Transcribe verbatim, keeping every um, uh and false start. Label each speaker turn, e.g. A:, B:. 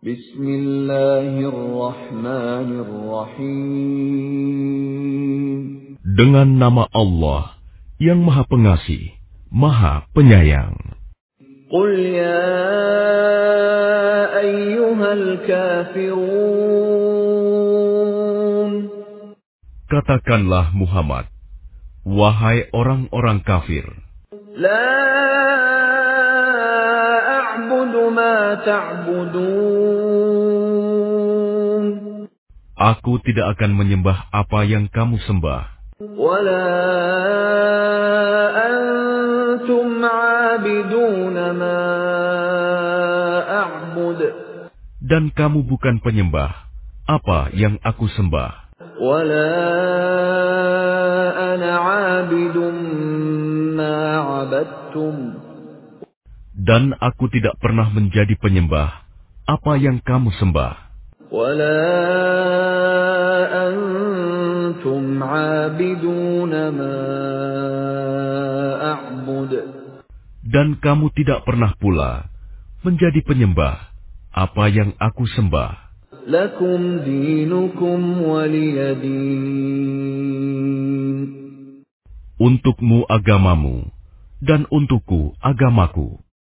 A: Bismillahirrahmanirrahim.
B: Dengan nama Allah yang Maha Pengasih, Maha Penyayang.
A: Qul ya ayyuhal kafirun.
B: Katakanlah Muhammad, wahai orang-orang kafir.
A: La a'budu ma ta'budun.
B: Aku tidak akan menyembah apa yang kamu sembah.
A: Wa la antum 'abiduna ma a'bud.
B: Dan kamu bukan penyembah apa yang aku sembah.
A: Wa la ana 'abidun ma 'abadtum.
B: Dan aku tidak pernah menjadi penyembah apa yang kamu sembah.
A: وَلَا أَنْتُمْ عَابِدُونَ مَا أَعْبُدُ.
B: Dan kamu tidak pernah pula menjadi penyembah apa yang aku sembah.
A: لَكُمْ دِينُكُمْ وَلِيَ دِينِ.
B: Untukmu agamamu, dan untukku agamaku.